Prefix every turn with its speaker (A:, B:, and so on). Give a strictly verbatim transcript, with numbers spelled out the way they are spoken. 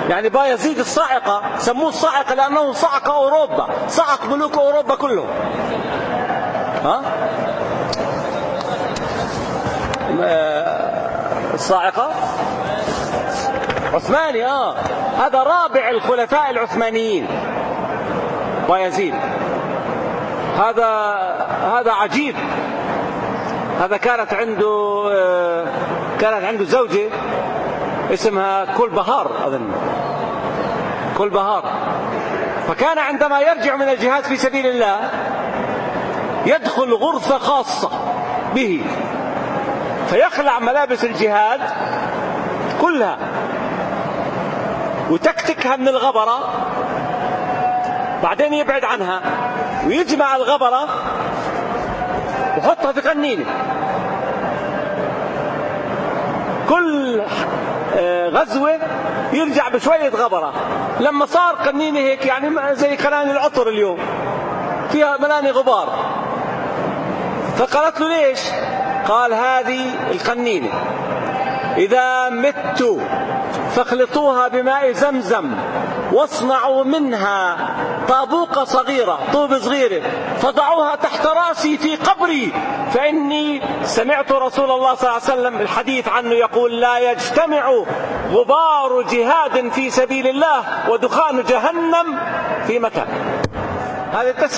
A: يعني بايزيد الصاعقة سموه الصاعقة لأنه صعق أوروبا، صعق ملوك أوروبا كلهم. ها؟ الصاعقة عثماني. آه هذا رابع الخلفاء العثمانيين بايزيد. هذا هذا عجيب. هذا كانت عنده كانت عنده زوجة اسمها كلبهار، أظن كلبهار. فكان عندما يرجع من الجهاد في سبيل الله يدخل غرفة خاصة به، فيخلع ملابس الجهاد كلها وتكتكها من الغبرة، بعدين يبعد عنها ويجمع الغبرة وحطها في قنينة. كل غزوة يرجع بشوية غبرة. لما صار قنينة هيك يعني زي قناني العطر اليوم فيها ملاني غبار، فقالت له ليش؟ قال هذه القنينة إذا مت فاخلطوها بماء زمزم واصنعوا منها طابوقة صغيرة، طوب صغيرة، فضعوها تحت رأسي في قبري، فإني سمعت رسول الله صلى الله عليه وسلم الحديث عنه يقول لا يجتمع غبار جهاد في سبيل الله ودخان جهنم في مكان. هذا